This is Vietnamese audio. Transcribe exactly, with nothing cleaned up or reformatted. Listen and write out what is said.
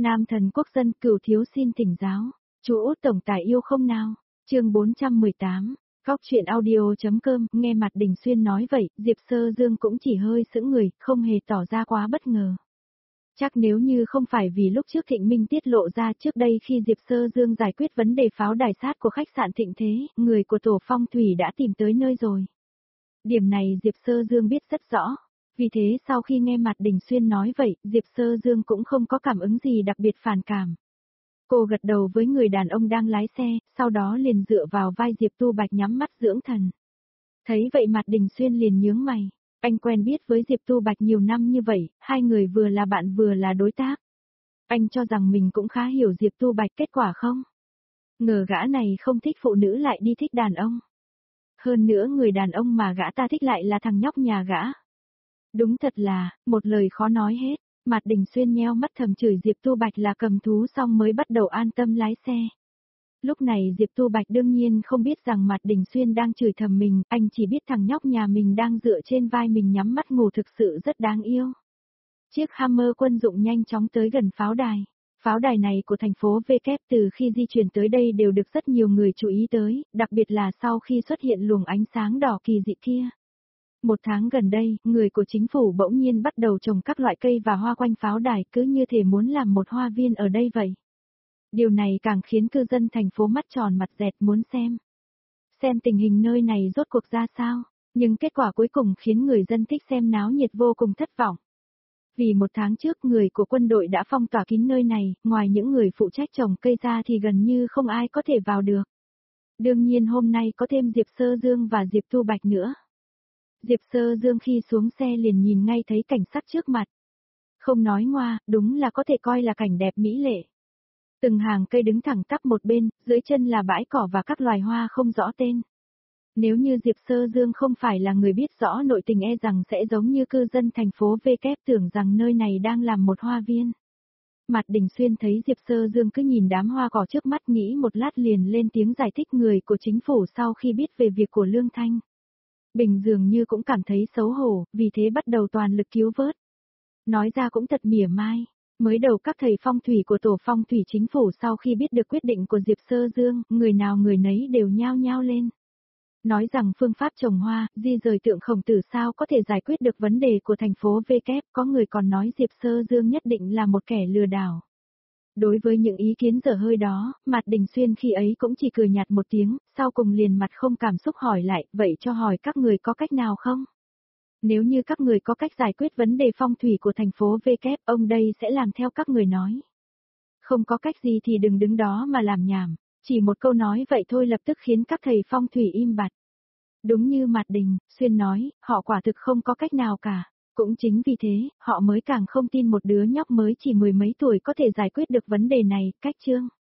Nam thần quốc dân cửu thiếu xin thỉnh giáo. Chú Út tổng tài yêu không nào? Chương bốn trăm mười tám. Góc truyện audio.com. Nghe Mạt Đình Xuyên nói vậy, Diệp Sơ Dương cũng chỉ hơi sững người, không hề tỏ ra quá bất ngờ. Chắc nếu như không phải vì lúc trước Thịnh Minh tiết lộ ra trước đây khi Diệp Sơ Dương giải quyết vấn đề pháo đài sát của khách sạn Thịnh Thế, người của tổ phong thủy đã tìm tới nơi rồi. Điểm này Diệp Sơ Dương biết rất rõ. Vì thế sau khi nghe Mạt Đình Xuyên nói vậy, Diệp Sơ Dương cũng không có cảm ứng gì đặc biệt phản cảm. Cô gật đầu với người đàn ông đang lái xe, sau đó liền dựa vào vai Diệp Tu Bạch nhắm mắt dưỡng thần. Thấy vậy Mạt Đình Xuyên liền nhướng mày. Anh quen biết với Diệp Tu Bạch nhiều năm như vậy, hai người vừa là bạn vừa là đối tác. Anh cho rằng mình cũng khá hiểu Diệp Tu Bạch, kết quả không? Ngờ gã này không thích phụ nữ lại đi thích đàn ông. Hơn nữa người đàn ông mà gã ta thích lại là thằng nhóc nhà gã. Đúng thật là, một lời khó nói hết. Mạt Đình Xuyên nheo mắt thầm chửi Diệp Tu Bạch là cầm thú xong mới bắt đầu an tâm lái xe. Lúc này Diệp Tu Bạch đương nhiên không biết rằng Mạt Đình Xuyên đang chửi thầm mình, anh chỉ biết thằng nhóc nhà mình đang dựa trên vai mình nhắm mắt ngủ thực sự rất đáng yêu. Chiếc Hammer quân dụng nhanh chóng tới gần pháo đài. Pháo đài này của thành phố V kép từ khi di chuyển tới đây đều được rất nhiều người chú ý tới, đặc biệt là sau khi xuất hiện luồng ánh sáng đỏ kỳ dị kia. Một tháng gần đây, người của chính phủ bỗng nhiên bắt đầu trồng các loại cây và hoa quanh pháo đài, cứ như thể muốn làm một hoa viên ở đây vậy. Điều này càng khiến cư dân thành phố mắt tròn mặt dẹt muốn xem. Xem tình hình nơi này rốt cuộc ra sao, nhưng kết quả cuối cùng khiến người dân thích xem náo nhiệt vô cùng thất vọng. Vì một tháng trước người của quân đội đã phong tỏa kín nơi này, ngoài những người phụ trách trồng cây ra thì gần như không ai có thể vào được. Đương nhiên hôm nay có thêm Diệp Sơ Dương và Diệp Tu Bạch nữa. Diệp Sơ Dương khi xuống xe liền nhìn ngay thấy cảnh sắc trước mặt. Không nói ngoa, đúng là có thể coi là cảnh đẹp mỹ lệ. Từng hàng cây đứng thẳng tắp một bên, dưới chân là bãi cỏ và các loài hoa không rõ tên. Nếu như Diệp Sơ Dương không phải là người biết rõ nội tình e rằng sẽ giống như cư dân thành phố V kép tưởng rằng nơi này đang làm một hoa viên. Mạt Đình Xuyên thấy Diệp Sơ Dương cứ nhìn đám hoa cỏ trước mắt nghĩ một lát liền lên tiếng giải thích người của chính phủ sau khi biết về việc của Lương Thanh. Bình dường như cũng cảm thấy xấu hổ, vì thế bắt đầu toàn lực cứu vớt. Nói ra cũng thật mỉa mai. Mới đầu các thầy phong thủy của tổ phong thủy chính phủ sau khi biết được quyết định của Diệp Sơ Dương, người nào người nấy đều nhao nhao lên. Nói rằng phương pháp trồng hoa, di rời tượng Khổng Tử sao có thể giải quyết được vấn đề của thành phố V kép, có người còn nói Diệp Sơ Dương nhất định là một kẻ lừa đảo. Đối với những ý kiến dở hơi đó, Mạt Đình Xuyên khi ấy cũng chỉ cười nhạt một tiếng, sau cùng liền mặt không cảm xúc hỏi lại, vậy cho hỏi các người có cách nào không? Nếu như các người có cách giải quyết vấn đề phong thủy của thành phố V kép, ông đây sẽ làm theo các người nói. Không có cách gì thì đừng đứng đó mà làm nhảm, chỉ một câu nói vậy thôi lập tức khiến các thầy phong thủy im bặt. Đúng như Mạt Đình Xuyên nói, họ quả thực không có cách nào cả. Cũng chính vì thế, họ mới càng không tin một đứa nhóc mới chỉ mười mấy tuổi có thể giải quyết được vấn đề này, cách chương.